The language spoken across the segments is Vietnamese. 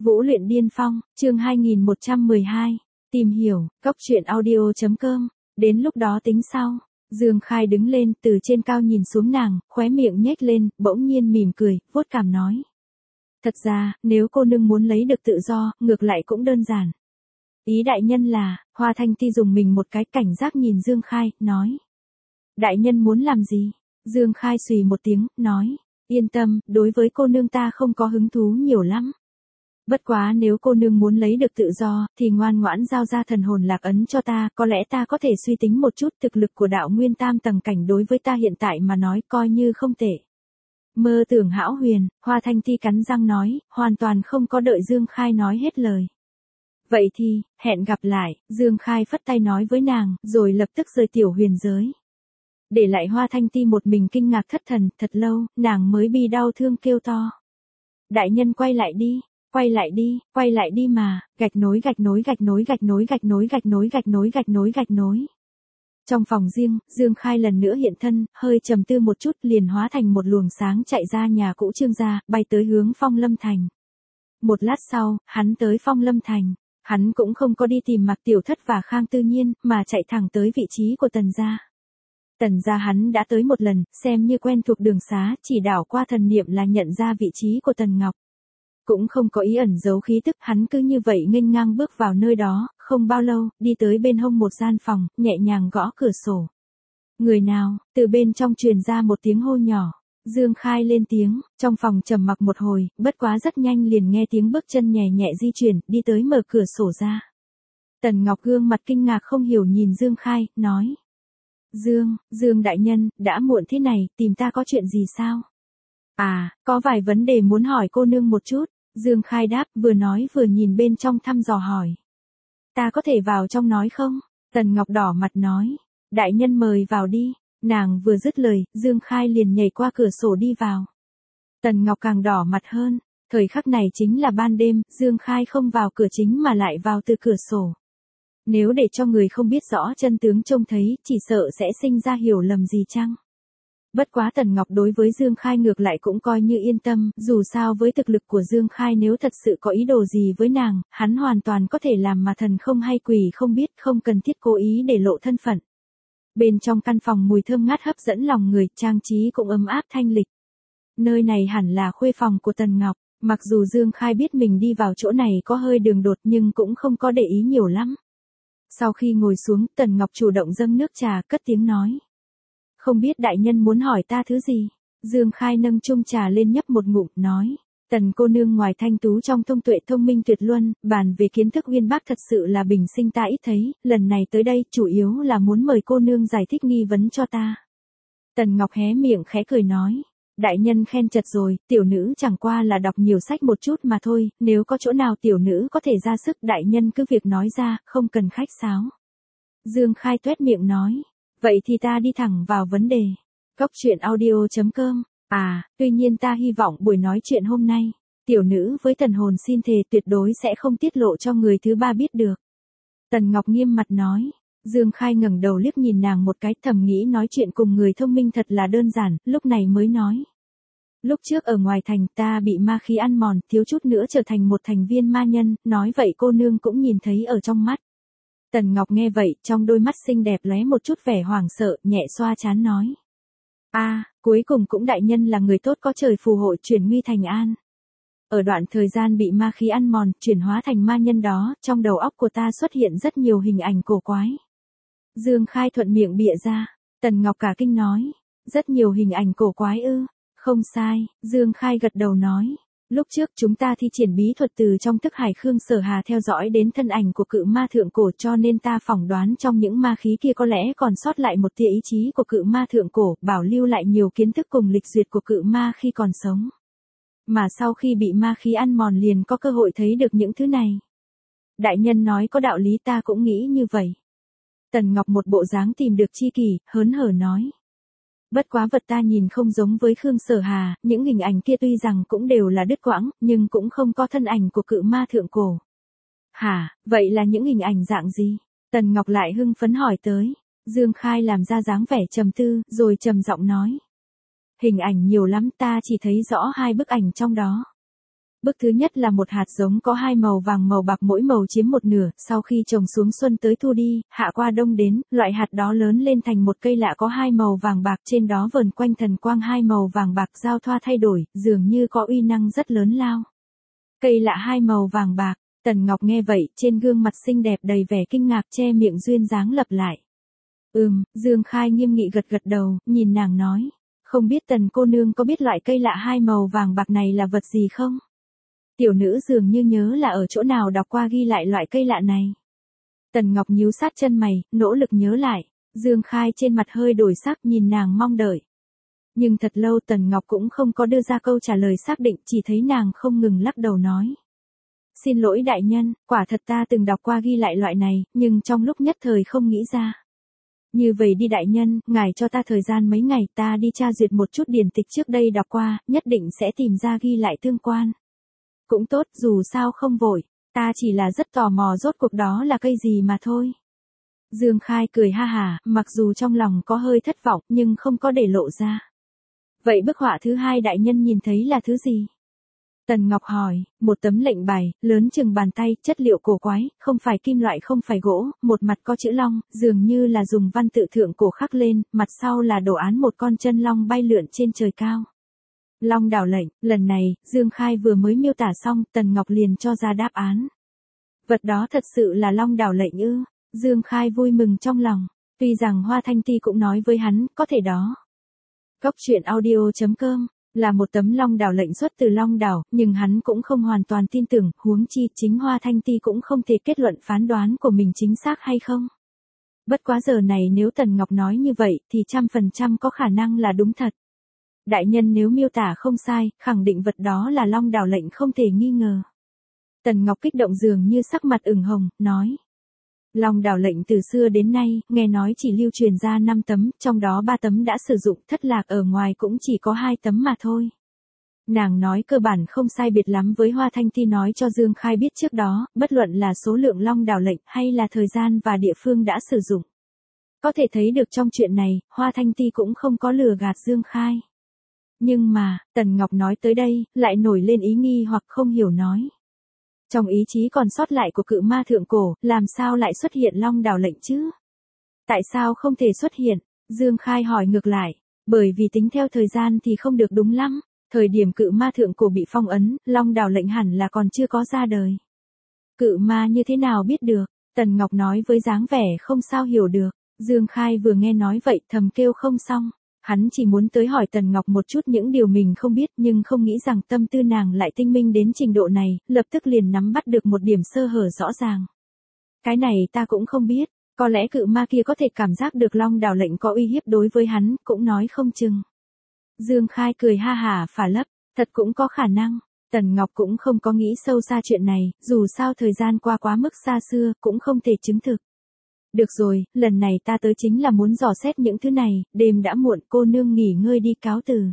Vũ luyện điên phong, chương 2112. Tìm hiểu, cốc truyện audio.com. Đến lúc đó tính sau. Dương Khai đứng lên từ trên cao nhìn xuống nàng, khóe miệng nhếch lên, bỗng nhiên mỉm cười, vuốt cằm nói. Thật ra, nếu cô nương muốn lấy được tự do, ngược lại cũng đơn giản. Ý đại nhân là, Hoa Thanh Ti dùng mình một cái cảnh giác nhìn Dương Khai, nói. Đại nhân muốn làm gì? Dương Khai xùy một tiếng, nói. Yên tâm, đối với cô nương ta không có hứng thú nhiều lắm. Bất quá nếu cô nương muốn lấy được tự do, thì ngoan ngoãn giao ra thần hồn lạc ấn cho ta, có lẽ ta có thể suy tính một chút thực lực của đạo nguyên tam tầng cảnh đối với ta hiện tại mà nói coi như không tệ. Mơ tưởng hão huyền, Hoa Thanh Ti cắn răng nói, hoàn toàn không có đợi Dương Khai nói hết lời. Vậy thì, hẹn gặp lại, Dương Khai phất tay nói với nàng, rồi lập tức rời tiểu huyền giới. Để lại Hoa Thanh Ti một mình kinh ngạc thất thần, thật lâu, nàng mới bi đau thương kêu to. Đại nhân quay lại đi. Quay lại đi mà, gạch nối. Trong phòng riêng, Dương Khai lần nữa hiện thân, hơi trầm tư một chút liền hóa thành một luồng sáng chạy ra nhà cũ Trương gia, bay tới hướng Phong Lâm Thành. Một lát sau, hắn tới Phong Lâm Thành, hắn cũng không có đi tìm Mạc Tiểu Thất và Khang Tư Nhiên, mà chạy thẳng tới vị trí của Tần gia. Tần gia hắn đã tới một lần, xem như quen thuộc đường xá, chỉ đảo qua thần niệm là nhận ra vị trí của Tần Ngọc. Cũng không có ý ẩn giấu khí tức, hắn cứ như vậy nghênh ngang bước vào nơi đó, không bao lâu, đi tới bên hông một gian phòng, nhẹ nhàng gõ cửa sổ. Người nào? Từ bên trong truyền ra một tiếng hô nhỏ. Dương Khai lên tiếng, trong phòng trầm mặc một hồi, bất quá rất nhanh liền nghe tiếng bước chân nhẹ nhẹ di chuyển, đi tới mở cửa sổ ra. Tần Ngọc gương mặt kinh ngạc không hiểu nhìn Dương Khai, nói. Dương đại nhân, đã muộn thế này, tìm ta có chuyện gì sao? À, có vài vấn đề muốn hỏi cô nương một chút. Dương Khai đáp, vừa nói vừa nhìn bên trong thăm dò hỏi. Ta có thể vào trong nói không? Tần Ngọc đỏ mặt nói. Đại nhân mời vào đi. Nàng vừa dứt lời, Dương Khai liền nhảy qua cửa sổ đi vào. Tần Ngọc càng đỏ mặt hơn. Thời khắc này chính là ban đêm, Dương Khai không vào cửa chính mà lại vào từ cửa sổ. Nếu để cho người không biết rõ chân tướng trông thấy, chỉ sợ sẽ sinh ra hiểu lầm gì chăng? Bất quá Tần Ngọc đối với Dương Khai ngược lại cũng coi như yên tâm, dù sao với thực lực của Dương Khai nếu thật sự có ý đồ gì với nàng, hắn hoàn toàn có thể làm mà thần không hay quỷ không biết, không cần thiết cố ý để lộ thân phận. Bên trong căn phòng mùi thơm ngát hấp dẫn lòng người, trang trí cũng ấm áp thanh lịch. Nơi này hẳn là khuê phòng của Tần Ngọc, mặc dù Dương Khai biết mình đi vào chỗ này có hơi đường đột nhưng cũng không có để ý nhiều lắm. Sau khi ngồi xuống, Tần Ngọc chủ động dâng nước trà, cất tiếng nói. Không biết đại nhân muốn hỏi ta thứ gì? Dương Khai nâng chung trà lên nhấp một ngụm, nói. Tần cô nương ngoài thanh tú trong thông tuệ thông minh tuyệt luân, bàn về kiến thức uyên bác thật sự là bình sinh ta ít thấy, lần này tới đây chủ yếu là muốn mời cô nương giải thích nghi vấn cho ta. Tần Ngọc hé miệng khẽ cười nói. Đại nhân khen chật rồi, tiểu nữ chẳng qua là đọc nhiều sách một chút mà thôi, nếu có chỗ nào tiểu nữ có thể ra sức đại nhân cứ việc nói ra, không cần khách sáo. Dương Khai tuét miệng nói. Vậy thì ta đi thẳng vào vấn đề. Cốc truyện audio.com. À, tuy nhiên ta hy vọng buổi nói chuyện hôm nay, tiểu nữ với thần hồn xin thề tuyệt đối sẽ không tiết lộ cho người thứ ba biết được. Tần Ngọc nghiêm mặt nói. Dương Khai ngẩng đầu liếc nhìn nàng một cái, thầm nghĩ nói chuyện cùng người thông minh thật là đơn giản, lúc này mới nói. Lúc trước ở ngoài thành ta bị ma khí ăn mòn, thiếu chút nữa trở thành một thành viên ma nhân, nói vậy cô nương cũng nhìn thấy ở trong mắt. Tần Ngọc nghe vậy, trong đôi mắt xinh đẹp lóe một chút vẻ hoảng sợ, nhẹ xoa trán nói. Cuối cùng cũng đại nhân là người tốt có trời phù hộ chuyển nguy thành an. Ở đoạn thời gian bị ma khí ăn mòn, chuyển hóa thành ma nhân đó, trong đầu óc của ta xuất hiện rất nhiều hình ảnh cổ quái. Dương Khai thuận miệng bịa ra, Tần Ngọc cả kinh nói. Rất nhiều hình ảnh cổ quái ư? Không sai, Dương Khai gật đầu nói. Lúc trước chúng ta thi triển bí thuật từ trong thức hải Khương Sở Hà theo dõi đến thân ảnh của cự ma thượng cổ cho nên ta phỏng đoán trong những ma khí kia có lẽ còn sót lại một tia ý chí của cự ma thượng cổ, bảo lưu lại nhiều kiến thức cùng lịch duyệt của cự ma khi còn sống. Mà sau khi bị ma khí ăn mòn liền có cơ hội thấy được những thứ này. Đại nhân nói có đạo lý, ta cũng nghĩ như vậy. Tần Ngọc một bộ dáng tìm được chi kỷ, hớn hở nói. Bất quá vật ta nhìn không giống với Khương Sở Hà, những hình ảnh kia tuy rằng cũng đều là đứt quãng, nhưng cũng không có thân ảnh của cự ma thượng cổ. Hả, vậy là những hình ảnh dạng gì? Tần Ngọc lại hưng phấn hỏi tới. Dương Khai làm ra dáng vẻ trầm tư, rồi trầm giọng nói. Hình ảnh nhiều lắm, ta chỉ thấy rõ 2 bức ảnh trong đó. Bước thứ nhất là một hạt giống có hai màu vàng màu bạc mỗi màu chiếm một nửa, sau khi trồng xuống xuân tới thu đi, hạ qua đông đến, loại hạt đó lớn lên thành một cây lạ có hai màu vàng bạc, trên đó vờn quanh thần quang hai màu vàng bạc giao thoa thay đổi, dường như có uy năng rất lớn lao. Cây lạ hai màu vàng bạc, Tần Ngọc nghe vậy, trên gương mặt xinh đẹp đầy vẻ kinh ngạc che miệng duyên dáng lặp lại. Dương Khai nghiêm nghị gật gật đầu, nhìn nàng nói, không biết Tần cô nương có biết loại cây lạ hai màu vàng bạc này là vật gì không? Tiểu nữ dường như nhớ là ở chỗ nào đọc qua ghi lại loại cây lạ này. Tần Ngọc nhíu sát chân mày, nỗ lực nhớ lại, Dương Khai trên mặt hơi đổi sắc nhìn nàng mong đợi. Nhưng thật lâu Tần Ngọc cũng không có đưa ra câu trả lời xác định, chỉ thấy nàng không ngừng lắc đầu nói. Xin lỗi đại nhân, quả thật ta từng đọc qua ghi lại loại này, nhưng trong lúc nhất thời không nghĩ ra. Như vậy đi đại nhân, ngài cho ta thời gian mấy ngày, ta đi tra duyệt một chút điển tịch trước đây đọc qua, nhất định sẽ tìm ra ghi lại tương quan. Cũng tốt, dù sao không vội, ta chỉ là rất tò mò rốt cuộc đó là cây gì mà thôi. Dương Khai cười ha hả, mặc dù trong lòng có hơi thất vọng nhưng không có để lộ ra. Vậy bức họa thứ hai đại nhân nhìn thấy là thứ gì? Tần Ngọc hỏi, một tấm lệnh bài, lớn chừng bàn tay, chất liệu cổ quái, không phải kim loại không phải gỗ, một mặt có chữ long, dường như là dùng văn tự thượng cổ khắc lên, mặt sau là đồ án một con chân long bay lượn trên trời cao. Long đảo lệnh, lần này, Dương Khai vừa mới miêu tả xong, Tần Ngọc liền cho ra đáp án. Vật đó thật sự là long đảo lệnh ư? Dương Khai vui mừng trong lòng, tuy rằng Hoa Thanh Ti cũng nói với hắn, có thể đó. Góc truyện audio.com là một tấm long đảo lệnh xuất từ long đảo, nhưng hắn cũng không hoàn toàn tin tưởng, huống chi chính Hoa Thanh Ti cũng không thể kết luận phán đoán của mình chính xác hay không. Bất quá giờ này nếu Tần Ngọc nói như vậy thì 100% có khả năng là đúng thật. Đại nhân nếu miêu tả không sai, khẳng định vật đó là long đảo lệnh không thể nghi ngờ. Tần Ngọc kích động dường như sắc mặt ửng hồng, nói. Long đảo lệnh từ xưa đến nay, nghe nói chỉ lưu truyền ra 5 tấm, trong đó 3 tấm đã sử dụng, thất lạc ở ngoài cũng chỉ có 2 tấm mà thôi. Nàng nói cơ bản không sai biệt lắm với Hoa Thanh Ti nói cho Dương Khai biết trước đó, bất luận là số lượng long đảo lệnh hay là thời gian và địa phương đã sử dụng. Có thể thấy được trong chuyện này, Hoa Thanh Ti cũng không có lừa gạt Dương Khai. Nhưng mà, Tần Ngọc nói tới đây, lại nổi lên ý nghi hoặc không hiểu nói. Trong ý chí còn sót lại của cự ma thượng cổ, làm sao lại xuất hiện long đảo lệnh chứ? Tại sao không thể xuất hiện? Dương Khai hỏi ngược lại, bởi vì tính theo thời gian thì không được đúng lắm, thời điểm cự ma thượng cổ bị phong ấn, long đảo lệnh hẳn là còn chưa có ra đời. Cự ma như thế nào biết được? Tần Ngọc nói với dáng vẻ không sao hiểu được. Dương Khai vừa nghe nói vậy thầm kêu không xong. Hắn chỉ muốn tới hỏi Tần Ngọc một chút những điều mình không biết nhưng không nghĩ rằng tâm tư nàng lại tinh minh đến trình độ này, lập tức liền nắm bắt được một điểm sơ hở rõ ràng. Cái này ta cũng không biết, có lẽ cự ma kia có thể cảm giác được long đảo lệnh có uy hiếp đối với hắn, cũng nói không chừng. Dương Khai cười ha hả phả lấp, thật cũng có khả năng. Tần Ngọc cũng không có nghĩ sâu xa chuyện này, dù sao thời gian qua quá mức xa xưa, cũng không thể chứng thực. Được rồi, lần này ta tới chính là muốn dò xét những thứ này, đêm đã muộn, cô nương nghỉ ngơi đi cáo từ.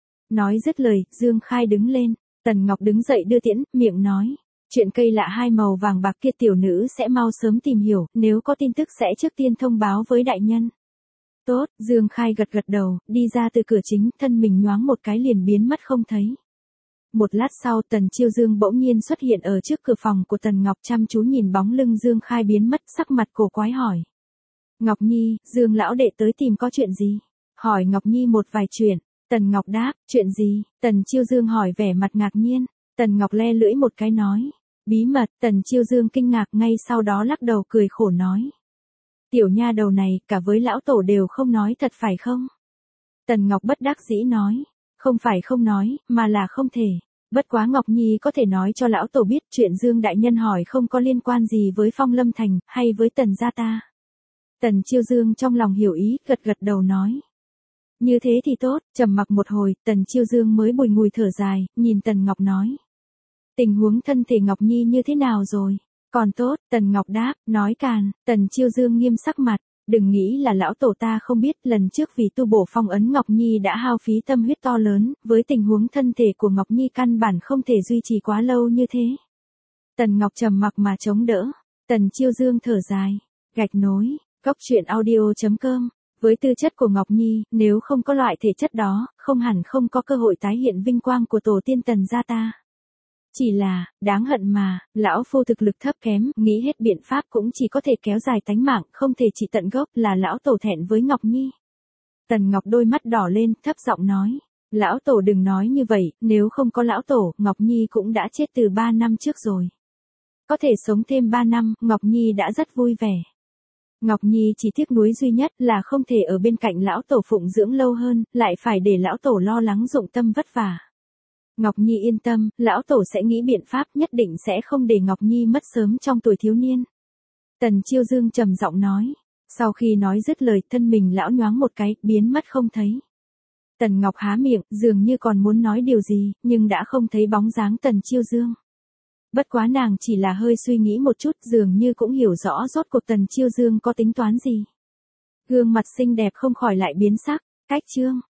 Nói dứt lời, Dương Khai đứng lên, Tần Ngọc đứng dậy đưa tiễn, miệng nói. Chuyện cây lạ hai màu vàng bạc kia tiểu nữ sẽ mau sớm tìm hiểu, nếu có tin tức sẽ trước tiên thông báo với đại nhân. Tốt, Dương Khai gật gật đầu, đi ra từ cửa chính, thân mình nhoáng một cái liền biến mất không thấy. Một lát sau Tần Chiêu Dương bỗng nhiên xuất hiện ở trước cửa phòng của Tần Ngọc chăm chú nhìn bóng lưng Dương Khai biến mất sắc mặt cổ quái hỏi. Ngọc Nhi, Dương lão đệ tới tìm có chuyện gì? Hỏi Ngọc Nhi một vài chuyện. Tần Ngọc đáp, chuyện gì? Tần Chiêu Dương hỏi vẻ mặt ngạc nhiên. Tần Ngọc le lưỡi một cái nói. Bí mật, Tần Chiêu Dương kinh ngạc ngay sau đó lắc đầu cười khổ nói. Tiểu nha đầu này, cả với lão tổ đều không nói thật phải không? Tần Ngọc bất đắc dĩ nói. Không phải không nói, mà là không thể. Bất quá Ngọc Nhi có thể nói cho lão tổ biết chuyện Dương đại nhân hỏi không có liên quan gì với Phong Lâm Thành, hay với Tần gia ta. Tần Chiêu Dương trong lòng hiểu ý, gật gật đầu nói. Như thế thì tốt, trầm mặc một hồi, Tần Chiêu Dương mới bùi ngùi thở dài, nhìn Tần Ngọc nói. Tình huống thân thể Ngọc Nhi như thế nào rồi? Còn tốt, Tần Ngọc đáp, nói càn, Tần Chiêu Dương nghiêm sắc mặt. Đừng nghĩ là lão tổ ta không biết, lần trước vì tu bổ phong ấn Ngọc Nhi đã hao phí tâm huyết to lớn, với tình huống thân thể của Ngọc Nhi căn bản không thể duy trì quá lâu như thế. Tần Ngọc trầm mặc mà chống đỡ, Tần Chiêu Dương thở dài, gạch nối, góc truyện audio.com, với tư chất của Ngọc Nhi, nếu không có loại thể chất đó, không hẳn không có cơ hội tái hiện vinh quang của tổ tiên Tần gia ta. Chỉ là, đáng hận mà, lão phu thực lực thấp kém, nghĩ hết biện pháp cũng chỉ có thể kéo dài tánh mạng, không thể trị tận gốc, là lão tổ thẹn với Ngọc Nhi. Tần Ngọc đôi mắt đỏ lên, thấp giọng nói. Lão tổ đừng nói như vậy, nếu không có lão tổ, Ngọc Nhi cũng đã chết từ 3 năm trước rồi. Có thể sống thêm 3 năm, Ngọc Nhi đã rất vui vẻ. Ngọc Nhi chỉ tiếc nuối duy nhất là không thể ở bên cạnh lão tổ phụng dưỡng lâu hơn, lại phải để lão tổ lo lắng dụng tâm vất vả. Ngọc Nhi yên tâm, lão tổ sẽ nghĩ biện pháp, nhất định sẽ không để Ngọc Nhi mất sớm trong tuổi thiếu niên. Tần Chiêu Dương trầm giọng nói. Sau khi nói dứt lời, thân mình lão nhoáng một cái, biến mất không thấy. Tần Ngọc há miệng, dường như còn muốn nói điều gì, nhưng đã không thấy bóng dáng Tần Chiêu Dương. Bất quá nàng chỉ là hơi suy nghĩ một chút, dường như cũng hiểu rõ rốt cuộc Tần Chiêu Dương có tính toán gì. Gương mặt xinh đẹp không khỏi lại biến sắc. Cách chương